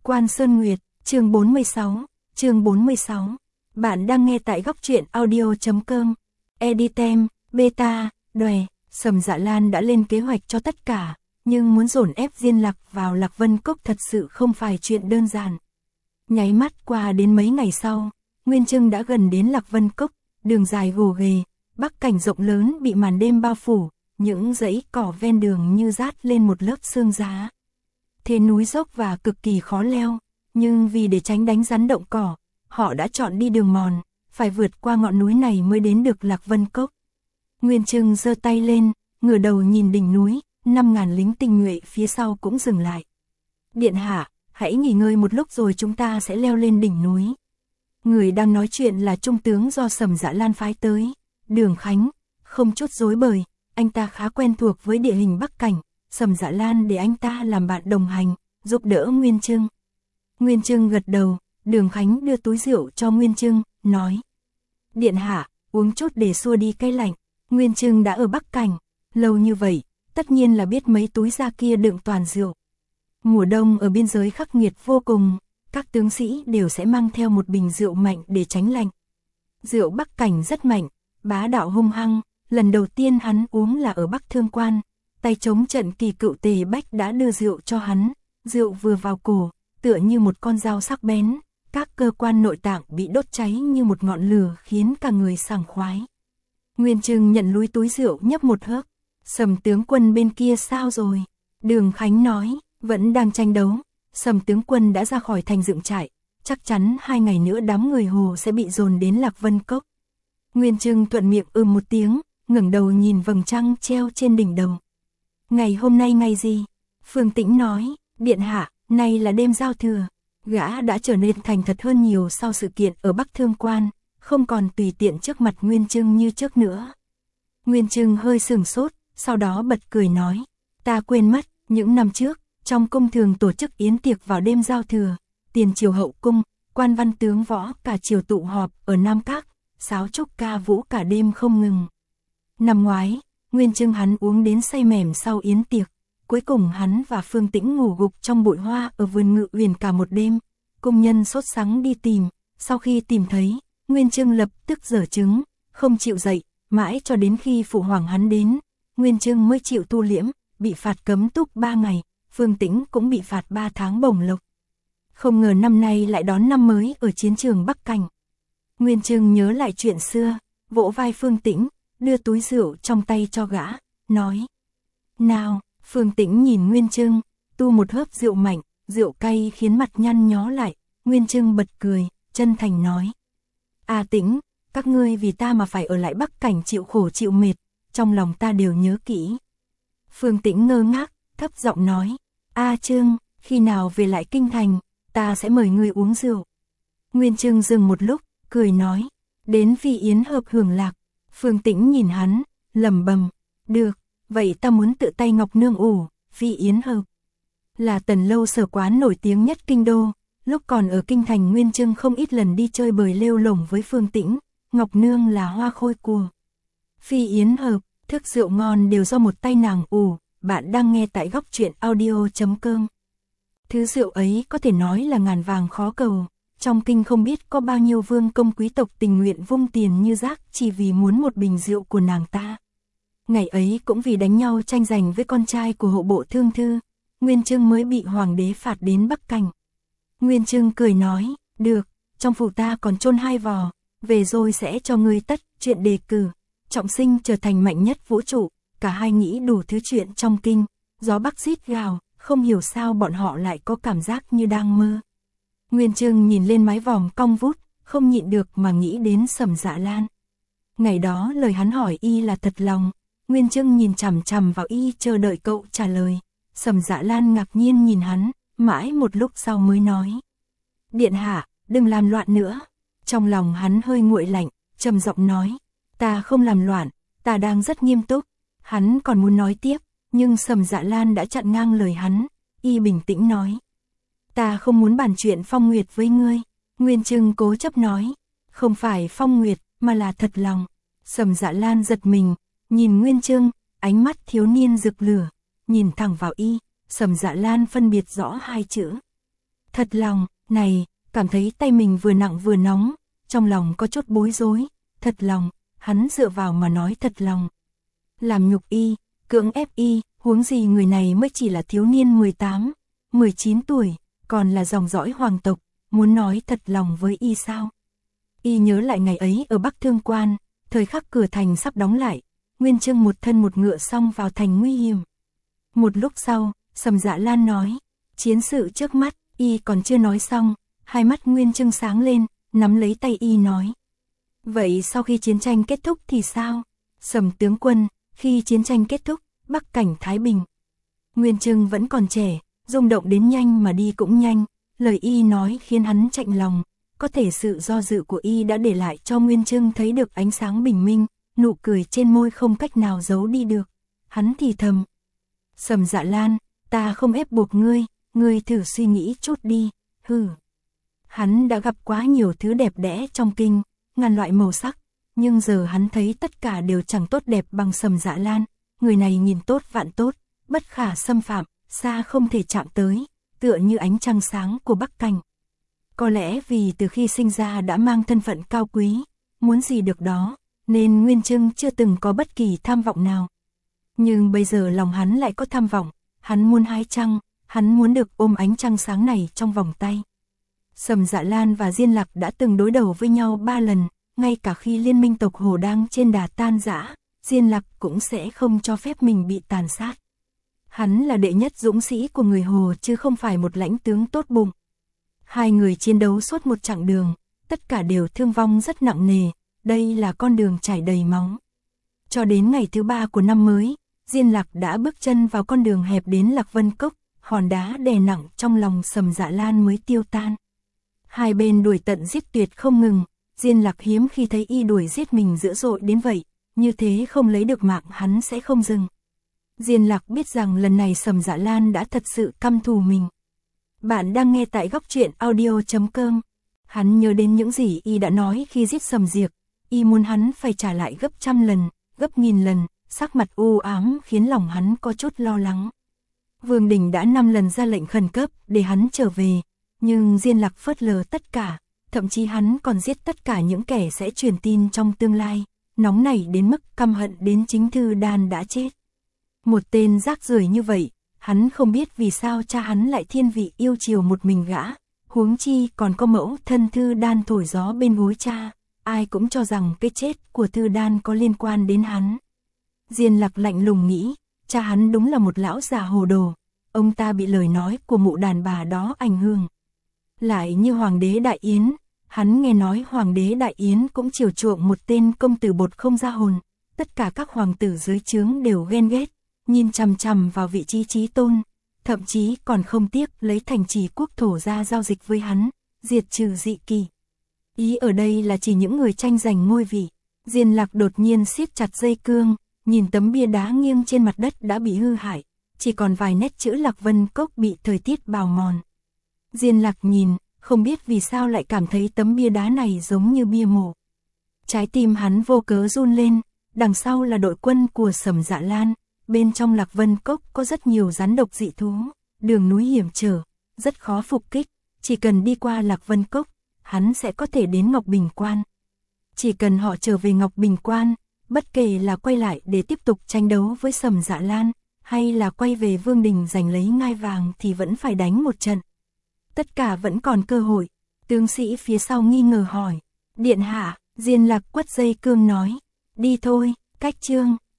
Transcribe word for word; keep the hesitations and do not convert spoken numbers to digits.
Quan Sơn Nguyệt, chương bốn mươi sáu, chương bốn mươi sáu. Bạn đang nghe tại góc truyện audio chấm com. Editem, Beta, Đòe, Sầm Dạ Lan đã lên kế hoạch cho tất cả, nhưng muốn dồn ép Diên Lạc vào Lạc Vân Cốc thật sự không phải chuyện đơn giản. Nháy mắt qua đến mấy ngày sau, Nguyên Trưng đã gần đến Lạc Vân Cốc, đường dài gồ ghề, bắc cảnh rộng lớn bị màn đêm bao phủ, những dãy cỏ ven đường như dát lên một lớp sương giá. Thế núi dốc và cực kỳ khó leo, nhưng vì để tránh đánh rắn động cỏ, họ đã chọn đi đường mòn, phải vượt qua ngọn núi này mới đến được Lạc Vân Cốc. Nguyên Trưng giơ tay lên, ngửa đầu nhìn đỉnh núi, năm ngàn lính tinh nhuệ phía sau cũng dừng lại. Điện hạ, hãy nghỉ ngơi một lúc rồi chúng ta sẽ leo lên đỉnh núi. Người đang nói chuyện là trung tướng do Sầm Dạ Lan phái tới, Đường Khánh, không chút dối bời, anh ta khá quen thuộc với địa hình Bắc Cảnh, Sầm Dạ Lan để anh ta làm bạn đồng hành, giúp đỡ Nguyên Trưng. Nguyên Trưng gật đầu, Đường Khánh đưa túi rượu cho Nguyên Trưng, nói: Điện hạ, uống chút để xua đi cái lạnh. Nguyên Trưng đã ở Bắc Cảnh lâu như vậy, tất nhiên là biết mấy túi da kia đựng toàn rượu. Mùa đông ở biên giới khắc nghiệt vô cùng, các tướng sĩ đều sẽ mang theo một bình rượu mạnh để tránh lạnh. Rượu Bắc Cảnh rất mạnh, bá đạo hung hăng, lần đầu tiên hắn uống là ở Bắc Thương Quan, tay chống trận Kỳ Cựu Tề Bách đã đưa rượu cho hắn, rượu vừa vào cổ, tựa như một con dao sắc bén, các cơ quan nội tạng bị đốt cháy như một ngọn lửa khiến cả người sảng khoái. Nguyên Trưng nhận lúi túi rượu nhấp một hớp. Sầm tướng quân bên kia sao rồi? Đường Khánh nói, vẫn đang tranh đấu. Sầm tướng quân đã ra khỏi thành dựng trại, chắc chắn hai ngày nữa đám người Hồ sẽ bị dồn đến Lạc Vân Cốc. Nguyên Trưng thuận miệng ừm một tiếng, ngẩng đầu nhìn vầng trăng treo trên đỉnh đầu. Ngày hôm nay ngày gì? Phương Tĩnh nói, điện hạ, nay là đêm giao thừa. Gã đã trở nên thành thật hơn nhiều sau sự kiện ở Bắc Thương Quan, không còn tùy tiện trước mặt Nguyên Trưng như trước nữa. Nguyên Trưng hơi sừng sốt, sau đó bật cười nói, ta quên mất, những năm trước, trong cung thường tổ chức yến tiệc vào đêm giao thừa, tiền triều hậu cung, quan văn tướng võ cả triều tụ họp ở Nam Các, sáo trúc ca vũ cả đêm không ngừng. Năm ngoái, Nguyên Trưng hắn uống đến say mềm sau yến tiệc, cuối cùng hắn và Phương Tĩnh ngủ gục trong bụi hoa ở vườn Ngự Uyển cả một đêm. Cung nhân sốt sắng đi tìm, sau khi tìm thấy, Nguyên Trưng lập tức giở trứng, không chịu dậy, mãi cho đến khi phụ hoàng hắn đến, Nguyên Trưng mới chịu tu liễm, bị phạt cấm túc ba ngày, Phương Tĩnh cũng bị phạt ba tháng bổng lộc. Không ngờ năm nay lại đón năm mới ở chiến trường Bắc Cảnh. Nguyên Trưng nhớ lại chuyện xưa, vỗ vai Phương Tĩnh, đưa túi rượu trong tay cho gã, nói: Nào. Phương Tĩnh nhìn Nguyên Trưng, tu một hớp rượu mạnh, rượu cay khiến mặt nhăn nhó lại. Nguyên Trưng bật cười, chân thành nói: À Tĩnh, các ngươi vì ta mà phải ở lại Bắc Cảnh chịu khổ chịu mệt, trong lòng ta đều nhớ kỹ. Phương Tĩnh ngơ ngác, thấp giọng nói: A Trưng, khi nào về lại kinh thành, ta sẽ mời ngươi uống rượu. Nguyên Trưng dừng một lúc, cười nói: Đến vì yến hợp hưởng lạc. Phương Tĩnh nhìn hắn, lẩm bẩm: Được, vậy ta muốn tự tay Ngọc Nương ủ, phi yến hợp. Là tần lâu sở quán nổi tiếng nhất kinh đô, lúc còn ở kinh thành Nguyên Trưng không ít lần đi chơi bời lêu lổng với Phương Tĩnh, Ngọc Nương là hoa khôi của. Phi yến hợp, thức rượu ngon đều do một tay nàng ủ, bạn đang nghe tại góc truyện audio chấm com. Thứ rượu ấy có thể nói là ngàn vàng khó cầu, trong kinh không biết có bao nhiêu vương công quý tộc tình nguyện vung tiền như rác chỉ vì muốn một bình rượu của nàng ta. Ngày ấy cũng vì đánh nhau tranh giành với con trai của hộ bộ thương thư, Nguyên Trưng mới bị hoàng đế phạt đến Bắc Cảnh. Nguyên Trưng cười nói, được, trong phủ ta còn chôn hai vò, về rồi sẽ cho ngươi tất chuyện đề cử, trọng sinh trở thành mạnh nhất vũ trụ. Cả hai nghĩ đủ thứ chuyện trong kinh, gió bắc rít gào, không hiểu sao bọn họ lại có cảm giác như đang mơ. Nguyên Trưng nhìn lên mái vòm cong vút, không nhịn được mà nghĩ đến Sầm Dạ Lan. Ngày đó lời hắn hỏi y là thật lòng, Nguyên Trưng nhìn chằm chằm vào y chờ đợi cậu trả lời. Sầm Dạ Lan ngạc nhiên nhìn hắn, mãi một lúc sau mới nói: Điện hạ, đừng làm loạn nữa. Trong lòng hắn hơi nguội lạnh, trầm giọng nói: Ta không làm loạn, ta đang rất nghiêm túc. Hắn còn muốn nói tiếp, nhưng Sầm Dạ Lan đã chặn ngang lời hắn, y bình tĩnh nói: Ta không muốn bàn chuyện Phong Nguyệt với ngươi. Nguyên Trưng cố chấp nói: Không phải Phong Nguyệt, mà là thật lòng. Sầm Dạ Lan giật mình, nhìn Nguyên Trưng, ánh mắt thiếu niên rực lửa, nhìn thẳng vào y, Sầm Dạ Lan phân biệt rõ hai chữ: Thật lòng, này, cảm thấy tay mình vừa nặng vừa nóng, trong lòng có chút bối rối, thật lòng, hắn dựa vào mà nói thật lòng. Làm nhục y, cưỡng ép y, huống gì người này mới chỉ là thiếu niên mười tám, mười chín tuổi, còn là dòng dõi hoàng tộc, muốn nói thật lòng với y sao? Y nhớ lại ngày ấy ở Bắc Thương Quan, thời khắc cửa thành sắp đóng lại, Nguyên Chương một thân một ngựa xông vào thành nguy hiểm. Một lúc sau, Sầm Dạ Lan nói, chiến sự trước mắt, y còn chưa nói xong, hai mắt Nguyên Chương sáng lên, nắm lấy tay y nói. Vậy sau khi chiến tranh kết thúc thì sao? Sầm tướng quân, khi chiến tranh kết thúc, Bắc cảnh thái bình. Nguyên Chương vẫn còn trẻ, rung động đến nhanh mà đi cũng nhanh, lời y nói khiến hắn chạnh lòng, có thể sự do dự của y đã để lại cho Nguyên Chương thấy được ánh sáng bình minh, nụ cười trên môi không cách nào giấu đi được. Hắn thì thầm. Sầm Dạ Lan, ta không ép buộc ngươi, ngươi thử suy nghĩ chút đi, hừ. Hắn đã gặp quá nhiều thứ đẹp đẽ trong kinh, ngàn loại màu sắc, nhưng giờ hắn thấy tất cả đều chẳng tốt đẹp bằng Sầm Dạ Lan, người này nhìn tốt vạn tốt, bất khả xâm phạm, xa không thể chạm tới, tựa như ánh trăng sáng của Bắc Cảnh. Có lẽ vì từ khi sinh ra đã mang thân phận cao quý, muốn gì được đó, nên Nguyên Chương chưa từng có bất kỳ tham vọng nào. Nhưng bây giờ lòng hắn lại có tham vọng, hắn muốn hái trăng, hắn muốn được ôm ánh trăng sáng này trong vòng tay. Sầm Dạ Lan và Diên Lạc đã từng đối đầu với nhau ba lần, ngay cả khi liên minh tộc Hồ đang trên đà tan rã, Diên Lạc cũng sẽ không cho phép mình bị tàn sát. Hắn là đệ nhất dũng sĩ của người Hồ chứ không phải một lãnh tướng tốt bụng. Hai người chiến đấu suốt một chặng đường, tất cả đều thương vong rất nặng nề, đây là con đường chảy đầy máu. Cho đến ngày thứ ba của năm mới, Diên Lạc đã bước chân vào con đường hẹp đến Lạc Vân Cốc, hòn đá đè nặng trong lòng Sầm Dạ Lan mới tiêu tan. Hai bên đuổi tận giết tuyệt không ngừng, Diên Lạc hiếm khi thấy y đuổi giết mình dữ dội đến vậy, như thế không lấy được mạng hắn sẽ không dừng. Diên Lạc biết rằng lần này Sầm Dạ Lan đã thật sự căm thù mình. Bạn đang nghe tại góc truyện audio chấm com. Hắn nhớ đến những gì y đã nói khi giết Sầm Diệp, y muốn hắn phải trả lại gấp trăm lần, gấp nghìn lần, sắc mặt u ám khiến lòng hắn có chút lo lắng. Vương Đình đã năm lần ra lệnh khẩn cấp để hắn trở về, nhưng Diên Lạc phớt lờ tất cả, thậm chí hắn còn giết tất cả những kẻ sẽ truyền tin trong tương lai, nóng nảy đến mức căm hận đến chính Thư Đan đã chết. Một tên rác rưởi như vậy, hắn không biết vì sao cha hắn lại thiên vị yêu chiều một mình gã, huống chi còn có mẫu thân Thư Đan thổi gió bên gối cha, ai cũng cho rằng cái chết của Thư Đan có liên quan đến hắn. Diên Lạc lạnh lùng nghĩ, cha hắn đúng là một lão già hồ đồ, ông ta bị lời nói của mụ đàn bà đó ảnh hưởng. Lại như Hoàng đế Đại Yến, hắn nghe nói Hoàng đế Đại Yến cũng chiều chuộng một tên công tử bột không ra hồn, tất cả các hoàng tử dưới trướng đều ghen ghét, nhìn chằm chằm vào vị trí chí tôn, thậm chí còn không tiếc lấy thành trì quốc thổ ra giao dịch với hắn, diệt trừ dị kỳ. Ý ở đây là chỉ những người tranh giành ngôi vị. Diên Lạc đột nhiên siết chặt dây cương, nhìn tấm bia đá nghiêng trên mặt đất đã bị hư hại, chỉ còn vài nét chữ Lạc Vân Cốc bị thời tiết bào mòn. Diên Lạc nhìn, không biết vì sao lại cảm thấy tấm bia đá này giống như bia mộ. Trái tim hắn vô cớ run lên, đằng sau là đội quân của Sầm Dạ Lan, bên trong Lạc Vân Cốc có rất nhiều rắn độc dị thú, đường núi hiểm trở, rất khó phục kích, chỉ cần đi qua Lạc Vân Cốc, hắn sẽ có thể đến Ngọc Bình Quan. Chỉ cần họ trở về Ngọc Bình Quan, bất kể là quay lại để tiếp tục tranh đấu với Sầm Dạ Lan, hay là quay về Vương Đình giành lấy ngai vàng thì vẫn phải đánh một trận. Tất cả vẫn còn cơ hội. Tướng sĩ phía sau nghi ngờ hỏi. Điện hạ, Diên Lạc quất dây cương nói. Đi thôi, cách chương.